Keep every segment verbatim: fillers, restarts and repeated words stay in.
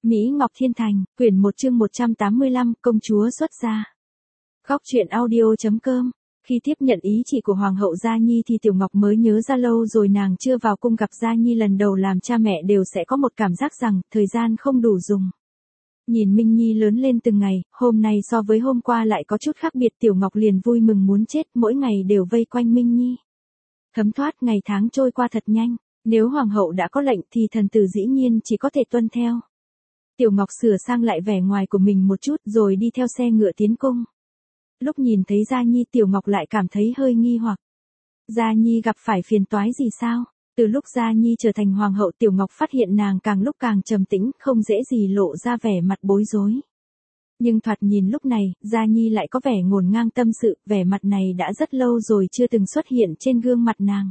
Mỹ Ngọc Thiên Thành, quyển một chương một trăm tám mươi lăm, công chúa xuất gia. Góc truyện audio.com. Khi tiếp nhận ý chỉ của Hoàng hậu Gia Nhi thì Tiểu Ngọc mới nhớ ra lâu rồi nàng chưa vào cung gặp Gia Nhi lần đầu làm cha mẹ đều sẽ có một cảm giác rằng thời gian không đủ dùng. Nhìn Minh Nhi lớn lên từng ngày, hôm nay so với hôm qua lại có chút khác biệt, Tiểu Ngọc liền vui mừng muốn chết, mỗi ngày đều vây quanh Minh Nhi. Thấm thoát ngày tháng trôi qua thật nhanh, nếu Hoàng hậu đã có lệnh thì thần tử dĩ nhiên chỉ có thể tuân theo. Tiểu Ngọc sửa sang lại vẻ ngoài của mình một chút rồi đi theo xe ngựa tiến cung. Lúc nhìn thấy Gia Nhi Tiểu Ngọc lại cảm thấy hơi nghi hoặc. Gia Nhi gặp phải phiền toái gì sao? Từ lúc Gia Nhi trở thành hoàng hậu Tiểu Ngọc phát hiện nàng càng lúc càng trầm tĩnh, không dễ gì lộ ra vẻ mặt bối rối. Nhưng thoạt nhìn lúc này, Gia Nhi lại có vẻ ngổn ngang tâm sự, vẻ mặt này đã rất lâu rồi chưa từng xuất hiện trên gương mặt nàng.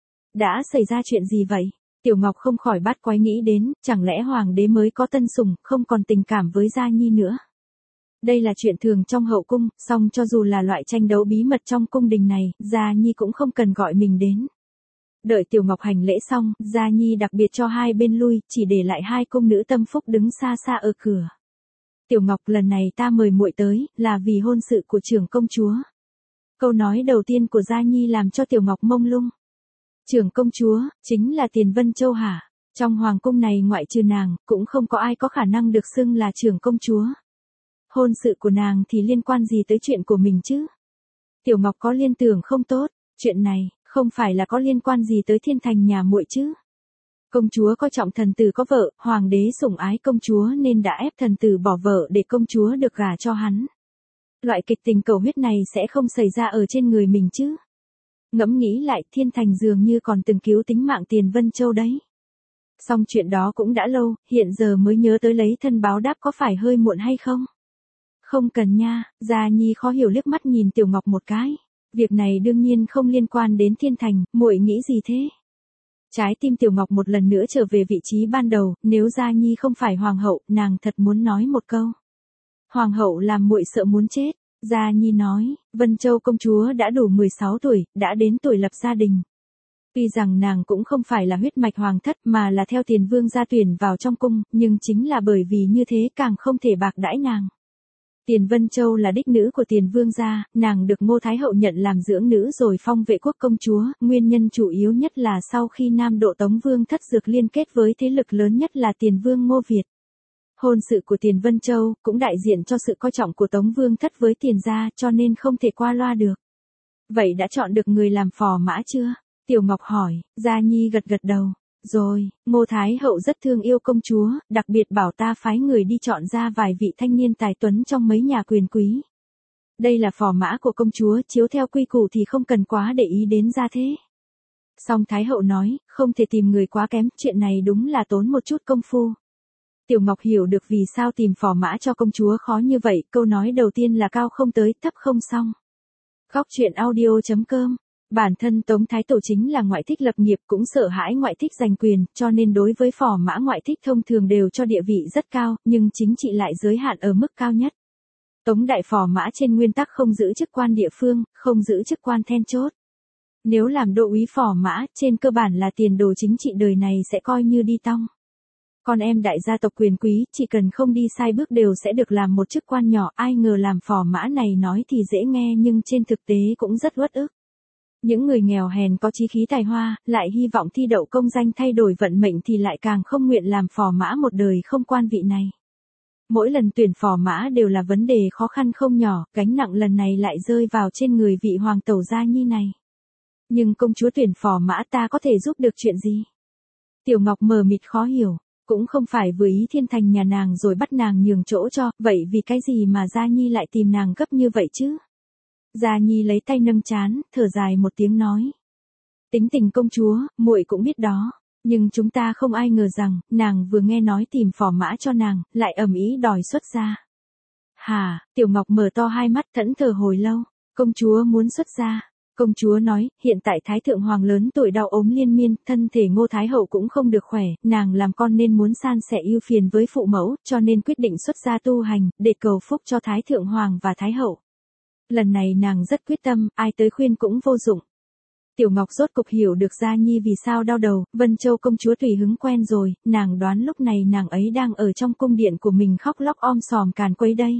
Đã xảy ra chuyện gì vậy? Tiểu Ngọc không khỏi bắt quái nghĩ đến, chẳng lẽ hoàng đế mới có tân sủng, không còn tình cảm với Gia Nhi nữa. Đây là chuyện thường trong hậu cung, song cho dù là loại tranh đấu bí mật trong cung đình này, Gia Nhi cũng không cần gọi mình đến. Đợi Tiểu Ngọc hành lễ xong, Gia Nhi đặc biệt cho hai bên lui, chỉ để lại hai cung nữ tâm phúc đứng xa xa ở cửa. Tiểu Ngọc, lần này ta mời muội tới, là vì hôn sự của trưởng công chúa. Câu nói đầu tiên của Gia Nhi làm cho Tiểu Ngọc mông lung. Trưởng công chúa, chính là Tiền Vân Châu hả? Trong hoàng cung này ngoại trừ nàng, cũng không có ai có khả năng được xưng là trưởng công chúa. Hôn sự của nàng thì liên quan gì tới chuyện của mình chứ? Tiểu Ngọc có liên tưởng không tốt, chuyện này, không phải là có liên quan gì tới thiên thành nhà muội chứ? Công chúa coi trọng thần tử có vợ, hoàng đế sủng ái công chúa nên đã ép thần tử bỏ vợ để công chúa được gả cho hắn. Loại kịch tình cầu huyết này sẽ không xảy ra ở trên người mình chứ? Ngẫm nghĩ lại, thiên thành dường như còn từng cứu tính mạng Tiền Vân Châu đấy. Song chuyện đó cũng đã lâu, hiện giờ mới nhớ tới lấy thân báo đáp có phải hơi muộn hay không? Không cần nha, Gia Nhi khó hiểu liếc mắt nhìn Tiểu Ngọc một cái. Việc này đương nhiên không liên quan đến thiên thành, muội nghĩ gì thế? Trái tim Tiểu Ngọc một lần nữa trở về vị trí ban đầu, nếu Gia Nhi không phải hoàng hậu, nàng thật muốn nói một câu. Hoàng hậu làm muội sợ muốn chết. Gia Nhi nói, Vân Châu công chúa đã đủ mười sáu tuổi, đã đến tuổi lập gia đình. Tuy rằng nàng cũng không phải là huyết mạch hoàng thất mà là theo Tiền Vương gia tuyển vào trong cung, nhưng chính là bởi vì như thế càng không thể bạc đãi nàng. Tiền Vân Châu là đích nữ của Tiền Vương gia, nàng được Ngô Thái Hậu nhận làm dưỡng nữ rồi phong vệ quốc công chúa, nguyên nhân chủ yếu nhất là sau khi Nam Độ Tống Vương thất dược liên kết với thế lực lớn nhất là Tiền Vương Ngô Việt. Hôn sự của Tiền Vân Châu cũng đại diện cho sự coi trọng của Tống Vương thất với Tiền gia, cho nên không thể qua loa được. Vậy đã chọn được người làm phò mã chưa? Tiểu Ngọc hỏi. Gia Nhi gật gật đầu. Rồi, Ngô Thái Hậu rất thương yêu công chúa, đặc biệt bảo ta phái người đi chọn ra vài vị thanh niên tài tuấn trong mấy nhà quyền quý. Đây là phò mã của công chúa, chiếu theo quy củ thì không cần quá để ý đến gia thế. Song Thái Hậu nói, không thể tìm người quá kém, chuyện này đúng là tốn một chút công phu. Tiểu Ngọc hiểu được vì sao tìm phò mã cho công chúa khó như vậy, câu nói đầu tiên là cao không tới, thấp không xong. Góc truyện audio.com. Bản thân Tống Thái Tổ chính là ngoại thích lập nghiệp, cũng sợ hãi ngoại thích giành quyền, cho nên đối với phò mã ngoại thích thông thường đều cho địa vị rất cao, nhưng chính trị lại giới hạn ở mức cao nhất. Tống đại phò mã trên nguyên tắc không giữ chức quan địa phương, không giữ chức quan then chốt. Nếu làm đô úy phò mã, trên cơ bản là tiền đồ chính trị đời này sẽ coi như đi tong. Con em đại gia tộc quyền quý, chỉ cần không đi sai bước đều sẽ được làm một chức quan nhỏ, ai ngờ làm phò mã này nói thì dễ nghe nhưng trên thực tế cũng rất uất ức. Những người nghèo hèn có chí khí tài hoa, lại hy vọng thi đậu công danh thay đổi vận mệnh thì lại càng không nguyện làm phò mã một đời không quan vị này. Mỗi lần tuyển phò mã đều là vấn đề khó khăn không nhỏ, gánh nặng lần này lại rơi vào trên người vị hoàng tẩu Gia Nhi này. Nhưng công chúa tuyển phò mã ta có thể giúp được chuyện gì? Tiểu Ngọc mờ mịt khó hiểu, cũng không phải vừa ý thiên thành nhà nàng rồi bắt nàng nhường chỗ cho, vậy vì cái gì mà Gia Nhi lại tìm nàng gấp như vậy chứ? Gia Nhi lấy tay nâng trán, thở dài một tiếng nói. Tính tình công chúa, muội cũng biết đó, nhưng chúng ta không ai ngờ rằng, nàng vừa nghe nói tìm phò mã cho nàng, lại ầm ĩ đòi xuất gia. Hà, Tiểu Ngọc mở to hai mắt thẫn thờ hồi lâu, công chúa muốn xuất gia. Công chúa nói, hiện tại Thái Thượng Hoàng lớn tuổi đau ốm liên miên, thân thể Ngô Thái Hậu cũng không được khỏe, nàng làm con nên muốn san sẻ ưu phiền với phụ mẫu, cho nên quyết định xuất gia tu hành, để cầu phúc cho Thái Thượng Hoàng và Thái Hậu. Lần này nàng rất quyết tâm, ai tới khuyên cũng vô dụng. Tiểu Ngọc rốt cục hiểu được Gia Nhi vì sao đau đầu, Vân Châu công chúa tùy hứng quen rồi, nàng đoán lúc này nàng ấy đang ở trong cung điện của mình khóc lóc om sòm càn quấy đây.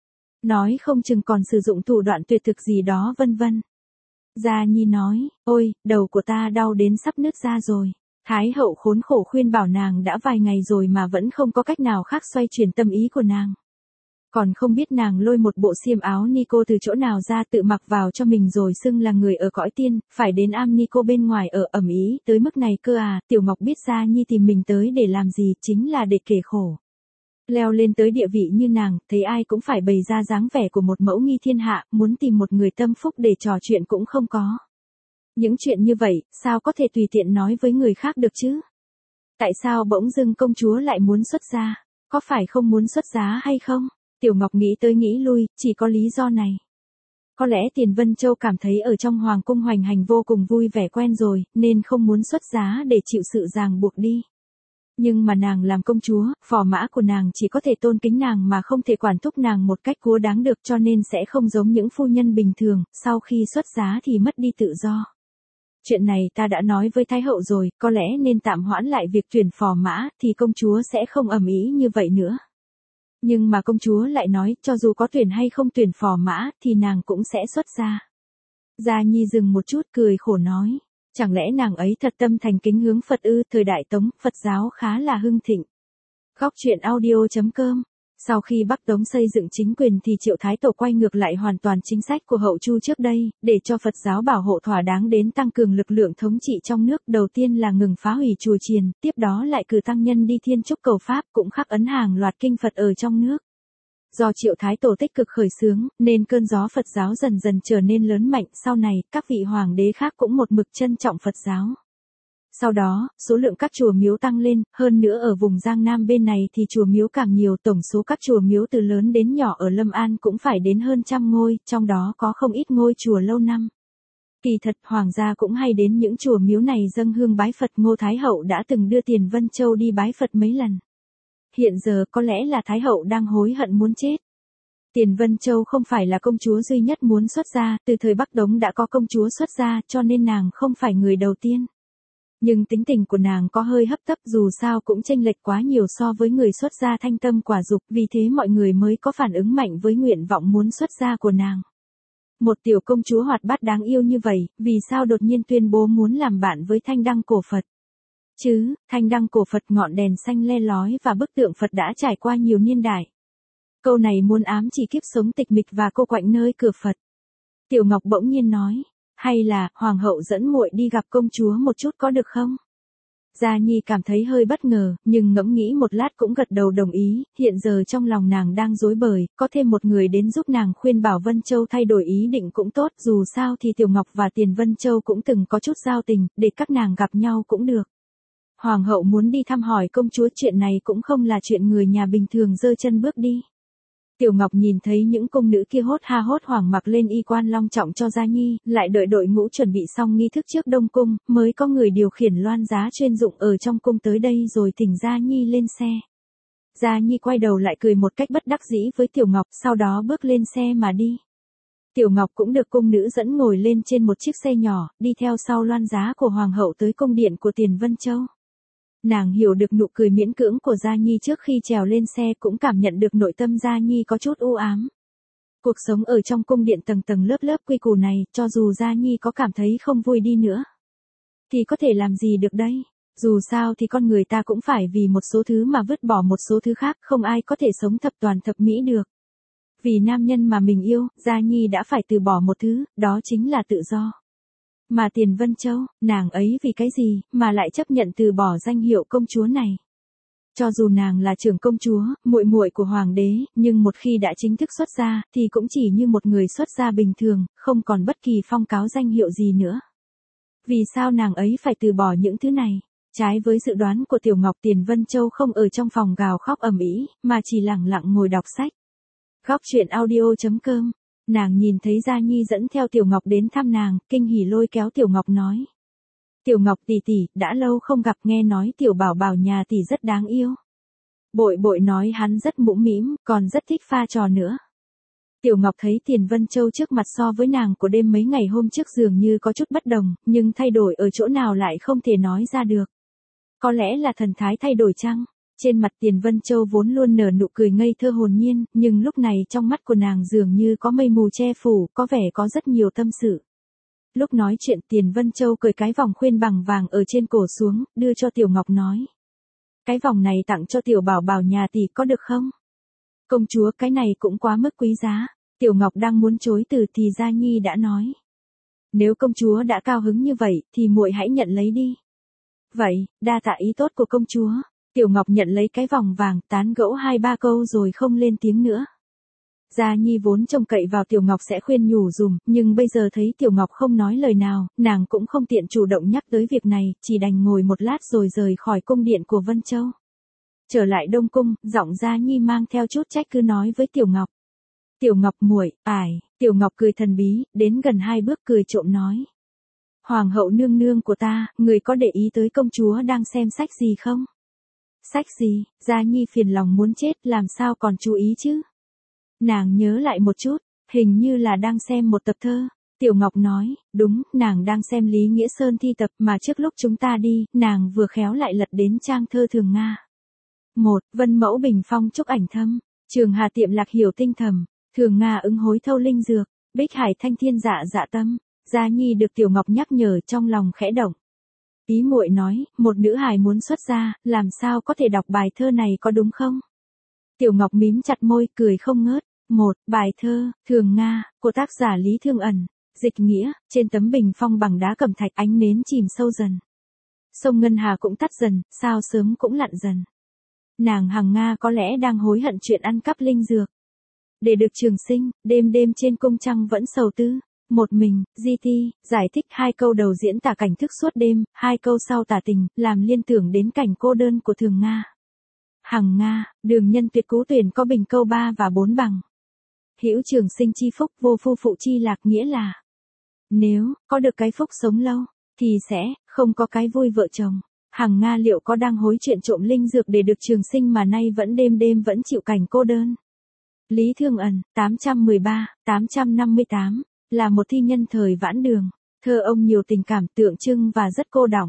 Nói không chừng còn sử dụng thủ đoạn tuyệt thực gì đó vân vân. Gia Nhi nói, ôi, đầu của ta đau đến sắp nứt ra rồi. Thái hậu khốn khổ khuyên bảo nàng đã vài ngày rồi mà vẫn không có cách nào khác xoay chuyển tâm ý của nàng. Còn không biết nàng lôi một bộ xiêm áo Nico từ chỗ nào ra tự mặc vào cho mình rồi xưng là người ở cõi tiên, phải đến am Nico bên ngoài ở ẩm ý, tới mức này cơ à. Tiểu Ngọc biết Gia Nhi tìm mình tới để làm gì, chính là để kể khổ. Leo lên tới địa vị như nàng, thấy ai cũng phải bày ra dáng vẻ của một mẫu nghi thiên hạ, muốn tìm một người tâm phúc để trò chuyện cũng không có. Những chuyện như vậy, sao có thể tùy tiện nói với người khác được chứ? Tại sao bỗng dưng công chúa lại muốn xuất gia? Có phải không muốn xuất giá hay không? Tiểu Ngọc nghĩ tới nghĩ lui, chỉ có lý do này. Có lẽ Tiền Vân Châu cảm thấy ở trong hoàng cung hoành hành vô cùng vui vẻ quen rồi, nên không muốn xuất giá để chịu sự ràng buộc đi. Nhưng mà nàng làm công chúa, phò mã của nàng chỉ có thể tôn kính nàng mà không thể quản thúc nàng một cách cúa đáng được, cho nên sẽ không giống những phu nhân bình thường, sau khi xuất giá thì mất đi tự do. Chuyện này ta đã nói với Thái hậu rồi, có lẽ nên tạm hoãn lại việc tuyển phò mã, thì công chúa sẽ không ầm ĩ như vậy nữa. Nhưng mà công chúa lại nói, cho dù có tuyển hay không tuyển phò mã, thì nàng cũng sẽ xuất gia. Gia Nhi dừng một chút cười khổ nói, chẳng lẽ nàng ấy thật tâm thành kính hướng Phật ư? Thời Đại Tống, Phật giáo khá là hưng thịnh. Góc truyện audio chấm com. Sau khi Bắc Tống xây dựng chính quyền thì Triệu Thái Tổ quay ngược lại hoàn toàn chính sách của Hậu Chu trước đây, để cho Phật giáo bảo hộ thỏa đáng đến tăng cường lực lượng thống trị trong nước. Đầu tiên là ngừng phá hủy chùa chiền, tiếp đó lại cử tăng nhân đi thiên trúc cầu Pháp, cũng khắc ấn hàng loạt kinh Phật ở trong nước. Do Triệu Thái Tổ tích cực khởi xướng, nên cơn gió Phật giáo dần dần trở nên lớn mạnh. Sau này, các vị hoàng đế khác cũng một mực trân trọng Phật giáo. Sau đó, số lượng các chùa miếu tăng lên, hơn nữa ở vùng Giang Nam bên này thì chùa miếu càng nhiều, tổng số các chùa miếu từ lớn đến nhỏ ở Lâm An cũng phải đến hơn trăm ngôi, trong đó có không ít ngôi chùa lâu năm. Kỳ thật, hoàng gia cũng hay đến những chùa miếu này dâng hương bái Phật. Ngô Thái Hậu đã từng đưa Tiền Vân Châu đi bái Phật mấy lần. Hiện giờ có lẽ là Thái Hậu đang hối hận muốn chết. Tiền Vân Châu không phải là công chúa duy nhất muốn xuất gia, từ thời Bắc Tống đã có công chúa xuất gia, cho nên nàng không phải người đầu tiên. Nhưng tính tình của nàng có hơi hấp tấp, dù sao cũng chênh lệch quá nhiều so với người xuất gia thanh tâm quả dục, vì thế mọi người mới có phản ứng mạnh với nguyện vọng muốn xuất gia của nàng. Một tiểu công chúa hoạt bát đáng yêu như vậy, vì sao đột nhiên tuyên bố muốn làm bạn với thanh đăng cổ Phật? Chứ, thanh đăng cổ Phật ngọn đèn xanh le lói và bức tượng Phật đã trải qua nhiều niên đại. Câu này muốn ám chỉ kiếp sống tịch mịch và cô quạnh nơi cửa Phật. Tiểu Ngọc bỗng nhiên nói, hay là hoàng hậu dẫn muội đi gặp công chúa một chút có được không? Gia Nhi cảm thấy hơi bất ngờ, nhưng ngẫm nghĩ một lát cũng gật đầu đồng ý. Hiện giờ trong lòng nàng đang rối bời, có thêm một người đến giúp nàng khuyên bảo Vân Châu thay đổi ý định cũng tốt. Dù sao thì Tiểu Ngọc và Tiền Vân Châu cũng từng có chút giao tình, để các nàng gặp nhau cũng được. Hoàng hậu muốn đi thăm hỏi công chúa, chuyện này cũng không là chuyện người nhà bình thường giơ chân bước đi. Tiểu Ngọc nhìn thấy những cung nữ kia hốt ha hốt hoảng mặc lên y quan long trọng cho Gia Nhi, lại đợi đội ngũ chuẩn bị xong nghi thức trước Đông Cung, mới có người điều khiển loan giá chuyên dụng ở trong cung tới đây rồi thỉnh Gia Nhi lên xe. Gia Nhi quay đầu lại cười một cách bất đắc dĩ với Tiểu Ngọc, sau đó bước lên xe mà đi. Tiểu Ngọc cũng được cung nữ dẫn ngồi lên trên một chiếc xe nhỏ, đi theo sau loan giá của Hoàng hậu tới cung điện của Tiền Vân Châu. Nàng hiểu được nụ cười miễn cưỡng của Gia Nhi trước khi trèo lên xe, cũng cảm nhận được nội tâm Gia Nhi có chút u ám. Cuộc sống ở trong cung điện tầng tầng lớp lớp quy củ này, cho dù Gia Nhi có cảm thấy không vui đi nữa, thì có thể làm gì được đây? Dù sao thì con người ta cũng phải vì một số thứ mà vứt bỏ một số thứ khác, không ai có thể sống thập toàn thập mỹ được. Vì nam nhân mà mình yêu, Gia Nhi đã phải từ bỏ một thứ, đó chính là tự do. Mà Tiền Vân Châu, nàng ấy vì cái gì mà lại chấp nhận từ bỏ danh hiệu công chúa này? Cho dù nàng là trưởng công chúa, muội muội của hoàng đế, nhưng một khi đã chính thức xuất gia, thì cũng chỉ như một người xuất gia bình thường, không còn bất kỳ phong cáo danh hiệu gì nữa. Vì sao nàng ấy phải từ bỏ những thứ này? Trái với dự đoán của Tiểu Ngọc, Tiền Vân Châu không ở trong phòng gào khóc ầm ĩ, mà chỉ lặng lặng ngồi đọc sách. Góc truyện audio chấm com. Nàng nhìn thấy Gia Nhi dẫn theo Tiểu Ngọc đến thăm nàng, kinh hỉ lôi kéo Tiểu Ngọc nói. Tiểu Ngọc tỷ tỷ, đã lâu không gặp, nghe nói Tiểu Bảo Bảo nhà tỷ rất đáng yêu. Bội bội nói hắn rất mũm mĩm, còn rất thích pha trò nữa. Tiểu Ngọc thấy Tiền Vân Châu trước mặt so với nàng của đêm mấy ngày hôm trước dường như có chút bất đồng, nhưng thay đổi ở chỗ nào lại không thể nói ra được. Có lẽ là thần thái thay đổi chăng? Trên mặt Tiền Vân Châu vốn luôn nở nụ cười ngây thơ hồn nhiên, nhưng lúc này trong mắt của nàng dường như có mây mù che phủ, có vẻ có rất nhiều tâm sự. Lúc nói chuyện Tiền Vân Châu cởi cái vòng khuyên bằng vàng ở trên cổ xuống, đưa cho Tiểu Ngọc nói. Cái vòng này tặng cho Tiểu Bảo Bảo nhà tỷ có được không? Công chúa, cái này cũng quá mức quý giá. Tiểu Ngọc đang muốn chối từ thì Gia Nhi đã nói. Nếu công chúa đã cao hứng như vậy thì muội hãy nhận lấy đi. Vậy, đa tạ ý tốt của công chúa. Tiểu Ngọc nhận lấy cái vòng vàng, tán gẫu hai ba câu rồi không lên tiếng nữa. Gia Nhi vốn trông cậy vào Tiểu Ngọc sẽ khuyên nhủ dùm, nhưng bây giờ thấy Tiểu Ngọc không nói lời nào, nàng cũng không tiện chủ động nhắc tới việc này, chỉ đành ngồi một lát rồi rời khỏi cung điện của Vân Châu. Trở lại Đông Cung, giọng Gia Nhi mang theo chút trách cứ nói với Tiểu Ngọc. Tiểu Ngọc muội, ải, Tiểu Ngọc cười thần bí, đến gần hai bước cười trộm nói. Hoàng hậu nương nương của ta, người có để ý tới công chúa đang xem sách gì không? Sách gì? Gia Nhi phiền lòng muốn chết, làm sao còn chú ý chứ? Nàng nhớ lại một chút, hình như là đang xem một tập thơ. Tiểu Ngọc nói, đúng, nàng đang xem Lý Nghĩa Sơn thi tập mà trước lúc chúng ta đi, nàng vừa khéo lại lật đến trang thơ Thường Nga. Một, Vân Mẫu bình phong trúc ảnh thâm, Trường Hà tiệm lạc hiểu tinh thầm, Thường Nga ứng hối thâu linh dược, Bích Hải thanh thiên dạ dạ tâm. Gia Nhi được Tiểu Ngọc nhắc nhở trong lòng khẽ động. Ý muội nói, một nữ hài muốn xuất gia, làm sao có thể đọc bài thơ này có đúng không? Tiểu Ngọc mím chặt môi, cười không ngớt. Một, bài thơ, Thường Nga, của tác giả Lý Thương Ẩn, dịch nghĩa, trên tấm bình phong bằng đá cẩm thạch ánh nến chìm sâu dần. Sông Ngân Hà cũng tắt dần, sao sớm cũng lặn dần. Nàng Hằng Nga có lẽ đang hối hận chuyện ăn cắp linh dược. Để được trường sinh, đêm đêm trên cung trăng vẫn sầu tư. Một mình, Di Ti, giải thích hai câu đầu diễn tả cảnh thức suốt đêm, hai câu sau tả tình, làm liên tưởng đến cảnh cô đơn của Thường Nga. Hằng Nga, đường nhân tuyệt cú tuyển có bình câu ba và bốn bằng. Hữu trường sinh chi phúc, vô phu phụ chi lạc, nghĩa là nếu có được cái phúc sống lâu thì sẽ không có cái vui vợ chồng. Hằng Nga liệu có đang hối chuyện trộm linh dược để được trường sinh mà nay vẫn đêm đêm vẫn chịu cảnh cô đơn? Lý Thương Ẩn, tám trăm mười ba đến tám trăm năm mươi tám, là một thi nhân thời Vãn Đường. Thơ ông nhiều tình cảm tượng trưng và rất cô đọng.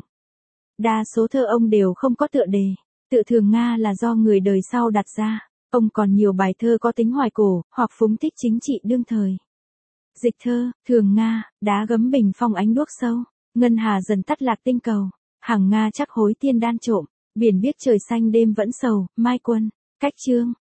Đa số thơ ông đều không có tựa đề. Tự Thường Nga là do người đời sau đặt ra. Ông còn nhiều bài thơ có tính hoài cổ, hoặc phúng thích chính trị đương thời. Dịch thơ, Thường Nga, đá gấm bình phong ánh đuốc sâu, ngân hà dần tắt lạc tinh cầu, Hằng Nga chắc hối tiên đan trộm, biển biếc trời xanh đêm vẫn sầu, Mai Quân, cách chương.